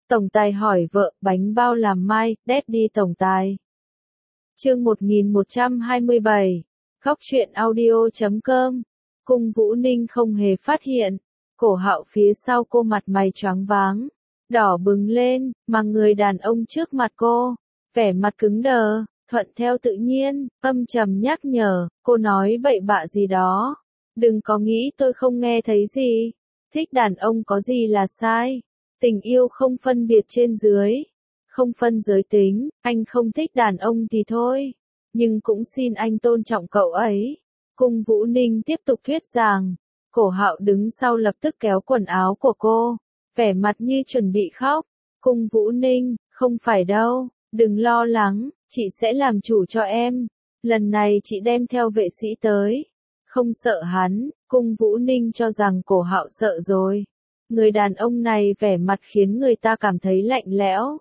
Tổng tài hỏi vợ, bánh bao làm mai, Daddy tổng tài. Chương 1127. Góc truyện audio.com. Cung Vũ Ninh không hề phát hiện, Cổ Hạo phía sau cô mặt mày choáng váng, đỏ bừng lên, mà người đàn ông trước mặt cô, vẻ mặt cứng đờ, thuận theo tự nhiên, âm trầm nhắc nhở, cô nói bậy bạ gì đó. Đừng có nghĩ tôi không nghe thấy gì. Thích đàn ông có gì là sai. Tình yêu không phân biệt trên dưới, không phân giới tính, anh không thích đàn ông thì thôi. Nhưng cũng xin anh tôn trọng cậu ấy. Cung Vũ Ninh tiếp tục thuyết giảng. Cổ Hạo đứng sau lập tức kéo quần áo của cô, vẻ mặt như chuẩn bị khóc. Cung Vũ Ninh, không phải đâu, đừng lo lắng, chị sẽ làm chủ cho em. Lần này chị đem theo vệ sĩ tới. Không sợ hắn. Cung Vũ Ninh cho rằng Cổ Hạo sợ rồi. Người đàn ông này vẻ mặt khiến người ta cảm thấy lạnh lẽo.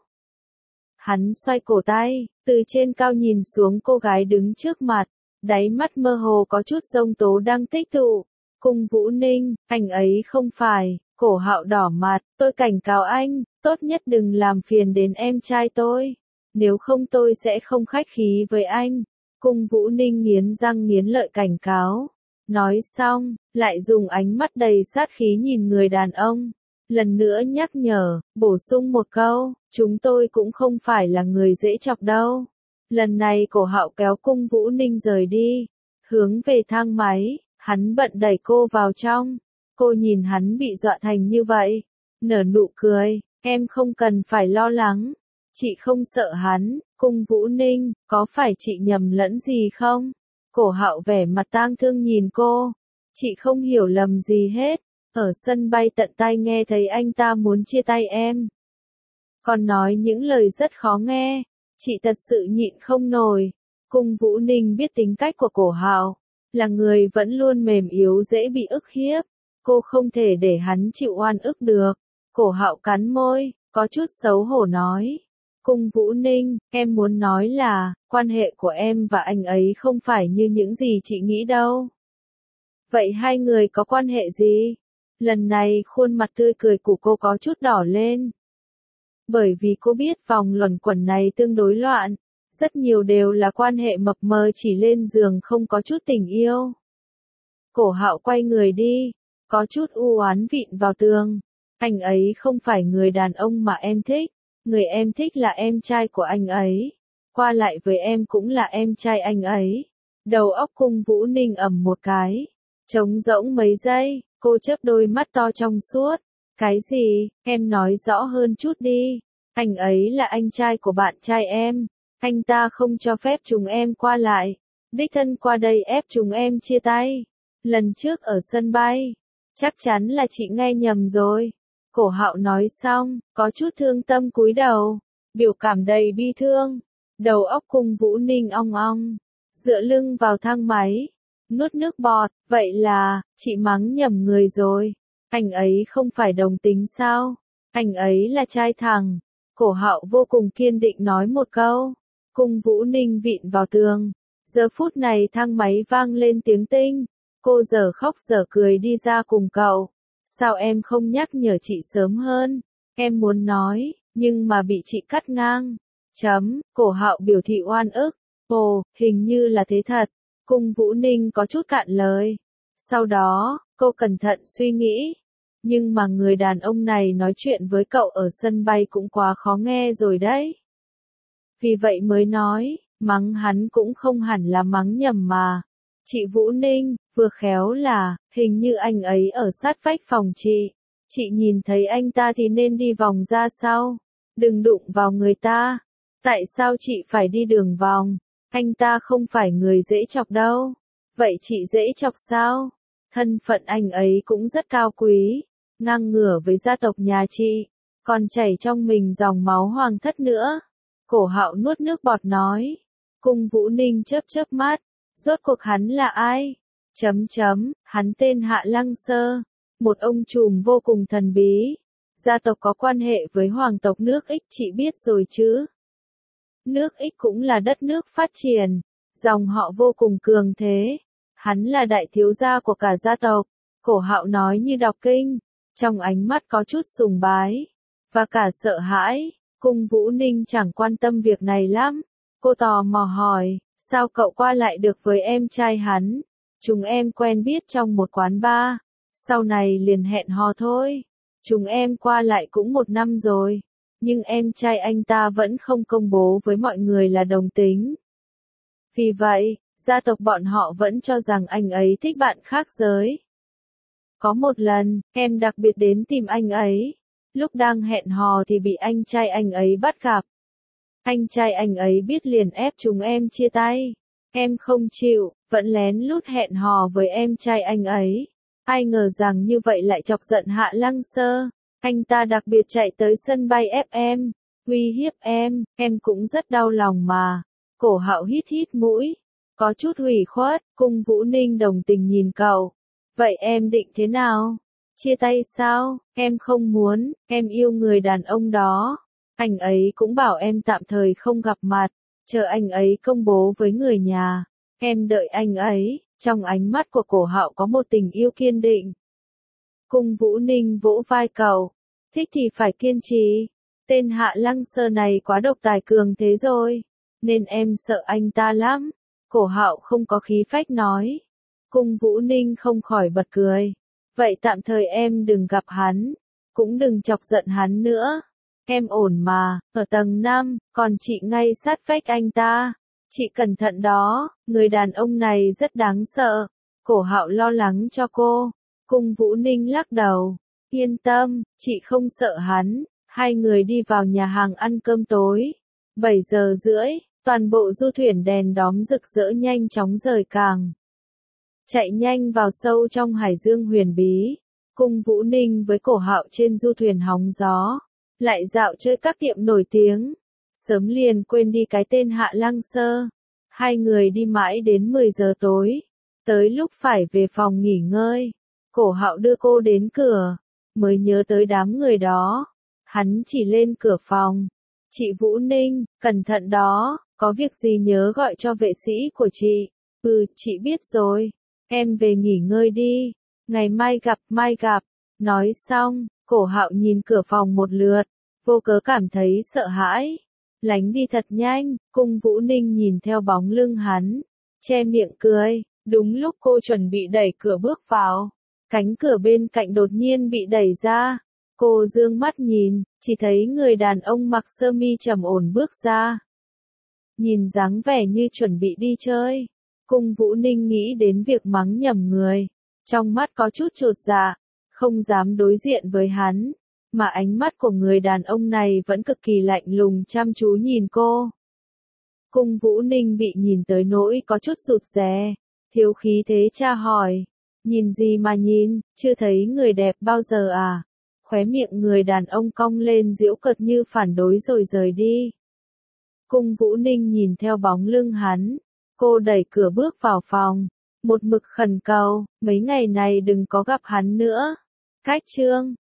Hắn xoay cổ tay, từ trên cao nhìn xuống cô gái đứng trước mặt, đáy mắt mơ hồ có chút giông tố đang tích tụ. Cung Vũ Ninh, anh ấy không phải. Cổ Hạo đỏ mặt, tôi cảnh cáo anh, tốt nhất đừng làm phiền đến em trai tôi. Nếu không tôi sẽ không khách khí với anh. Cung Vũ Ninh nghiến răng nghiến lợi cảnh cáo. Nói xong, lại dùng ánh mắt đầy sát khí nhìn người đàn ông. Lần nữa nhắc nhở, bổ sung một câu, chúng tôi cũng không phải là người dễ chọc đâu. Lần này Cổ Hạo kéo Cung Vũ Ninh rời đi, hướng về thang máy, hắn bận đẩy cô vào trong. Cô nhìn hắn bị dọa thành như vậy, nở nụ cười, em không cần phải lo lắng. Chị không sợ hắn. Cung Vũ Ninh, có phải chị nhầm lẫn gì không? Cổ Hạo vẻ mặt tang thương nhìn cô. Chị không hiểu lầm gì hết. Ở sân bay tận tai nghe thấy anh ta muốn chia tay em. Còn nói những lời rất khó nghe. Chị thật sự nhịn không nổi. Cung Vũ Ninh biết tính cách của Cổ Hạo, là người vẫn luôn mềm yếu dễ bị ức hiếp. Cô không thể để hắn chịu oan ức được. Cổ Hạo cắn môi, có chút xấu hổ nói. Cung Vũ Ninh, em muốn nói là, quan hệ của em và anh ấy không phải như những gì chị nghĩ đâu. Vậy hai người có quan hệ gì? Lần này khuôn mặt tươi cười của cô có chút đỏ lên. Bởi vì cô biết vòng luẩn quẩn này tương đối loạn. Rất nhiều đều là quan hệ mập mờ chỉ lên giường không có chút tình yêu. Cổ Hạo quay người đi, có chút u oán vịn vào tường. Anh ấy không phải người đàn ông mà em thích. Người em thích là em trai của anh ấy. Qua lại với em cũng là em trai anh ấy. Đầu óc Cung Vũ Ninh ầm một cái. Trống rỗng mấy giây, cô chớp đôi mắt to trong suốt. Cái gì, em nói rõ hơn chút đi. Anh ấy là anh trai của bạn trai em. Anh ta không cho phép chúng em qua lại. Đích thân qua đây ép chúng em chia tay. Lần trước ở sân bay. Chắc chắn là chị nghe nhầm rồi. Cổ Hạo nói xong, có chút thương tâm cúi đầu, biểu cảm đầy bi thương. Đầu óc Cung Vũ Ninh ong ong, dựa lưng vào thang máy, nuốt nước bọt. Vậy là, chị mắng nhầm người rồi. Anh ấy không phải đồng tính sao? Anh ấy là trai thẳng. Cổ Hạo vô cùng kiên định nói một câu. Cung Vũ Ninh vịn vào tường. Giờ phút này thang máy vang lên tiếng tinh. Cô dở khóc dở cười đi ra cùng cậu. Sao em không nhắc nhở chị sớm hơn? Em muốn nói, nhưng mà bị chị cắt ngang. Cổ Hạo biểu thị oan ức. Ồ, hình như là thế thật. Cung Vũ Ninh có chút cạn lời. Sau đó, cô cẩn thận suy nghĩ. Nhưng mà người đàn ông này nói chuyện với cậu ở sân bay cũng quá khó nghe rồi đấy. Vì vậy mới nói, mắng hắn cũng không hẳn là mắng nhầm mà. Chị Vũ Ninh, vừa khéo là, hình như anh ấy ở sát vách phòng chị. Chị nhìn thấy anh ta thì nên đi vòng ra sau. Đừng đụng vào người ta. Tại sao chị phải đi đường vòng? Anh ta không phải người dễ chọc đâu. Vậy chị dễ chọc sao? Thân phận anh ấy cũng rất cao quý. Ngang ngửa với gia tộc nhà chị. Còn chảy trong mình dòng máu hoàng thất nữa. Cổ Hạo nuốt nước bọt nói. Cung Vũ Ninh chớp chớp mắt. Rốt cuộc hắn là ai? Hắn tên Hạ Lăng Sơ, một ông trùm vô cùng thần bí. Gia tộc có quan hệ với hoàng tộc nước Ích, chị biết rồi chứ? Nước Ích cũng là đất nước phát triển, dòng họ vô cùng cường thế. Hắn là đại thiếu gia của cả gia tộc. Cổ Hạo nói như đọc kinh, trong ánh mắt có chút sùng bái. và cả sợ hãi. Cung Vũ Ninh chẳng quan tâm việc này lắm. Cô tò mò hỏi, sao cậu qua lại được với em trai hắn? Chúng em quen biết trong một quán bar, sau này liền hẹn hò thôi. Chúng em qua lại cũng 1 năm rồi, nhưng em trai anh ta vẫn không công bố với mọi người là đồng tính. Vì vậy, gia tộc bọn họ vẫn cho rằng anh ấy thích bạn khác giới. Có một lần, em đặc biệt đến tìm anh ấy. Lúc đang hẹn hò thì bị anh trai anh ấy bắt gặp. Anh trai anh ấy biết liền ép chúng em chia tay. Em không chịu, vẫn lén lút hẹn hò với em trai anh ấy. Ai ngờ rằng như vậy lại chọc giận Hạ Lăng Sơ. Anh ta đặc biệt chạy tới sân bay ép em, uy hiếp em cũng rất đau lòng mà. Cổ Hạo hít hít mũi, có chút ủy khuất. Cung Vũ Ninh đồng tình nhìn cậu. Vậy em định thế nào? Chia tay sao? Em không muốn, em yêu người đàn ông đó. Anh ấy cũng bảo em tạm thời không gặp mặt, chờ anh ấy công bố với người nhà. Em đợi anh ấy. Trong ánh mắt của Cổ Hạo có một tình yêu kiên định. Cung Vũ Ninh vỗ vai cậu. Thích thì phải kiên trì. Tên Hạ Lăng Sơ này quá độc tài cường thế rồi, nên em sợ anh ta lắm. Cổ Hạo không có khí phách nói. Cung Vũ Ninh không khỏi bật cười. Vậy tạm thời em đừng gặp hắn, cũng đừng chọc giận hắn nữa. Em ổn mà, ở tầng 5, còn chị ngay sát vách anh ta. Chị cẩn thận đó, người đàn ông này rất đáng sợ. Cổ Hạo lo lắng cho cô. Cung Vũ Ninh lắc đầu. Yên tâm, chị không sợ hắn. Hai người đi vào nhà hàng ăn cơm tối. 7:30, toàn bộ du thuyền đèn đóm rực rỡ nhanh chóng rời cảng. Chạy nhanh vào sâu trong hải dương huyền bí. Cung Vũ Ninh với Cổ Hạo trên du thuyền hóng gió, lại dạo chơi các tiệm nổi tiếng. Sớm liền quên đi cái tên Hạ Lăng Sơ. Hai người đi mãi đến 10 giờ tối. Tới lúc phải về phòng nghỉ ngơi, Cổ Hạo đưa cô đến cửa, mới nhớ tới đám người đó. Hắn chỉ lên cửa phòng. Chị Vũ Ninh, cẩn thận đó, có việc gì nhớ gọi cho vệ sĩ của chị. Chị biết rồi. Em về nghỉ ngơi đi. Ngày mai gặp. Nói xong, Cổ Hạo nhìn cửa phòng một lượt, vô cớ cảm thấy sợ hãi. Lánh đi thật nhanh. Cung Vũ Ninh nhìn theo bóng lưng hắn, che miệng cười. Đúng lúc cô chuẩn bị đẩy cửa bước vào, cánh cửa bên cạnh đột nhiên bị đẩy ra. Cô dương mắt nhìn, chỉ thấy người đàn ông mặc sơ mi trầm ổn bước ra. Nhìn dáng vẻ như chuẩn bị đi chơi. Cung Vũ Ninh nghĩ đến việc mắng nhầm người, trong mắt có chút chột dạ, không dám đối diện với hắn, mà ánh mắt của người đàn ông này vẫn cực kỳ lạnh lùng chăm chú nhìn cô. Cung Vũ Ninh bị nhìn tới nỗi có chút rụt rè, thiếu khí thế tra hỏi, nhìn gì mà nhìn, chưa thấy người đẹp bao giờ à? Khóe miệng người đàn ông cong lên giễu cợt như phản đối rồi rời đi. Cung Vũ Ninh nhìn theo bóng lưng hắn, cô đẩy cửa bước vào phòng, một mực khẩn cầu, mấy ngày này đừng có gặp hắn nữa. Cách chương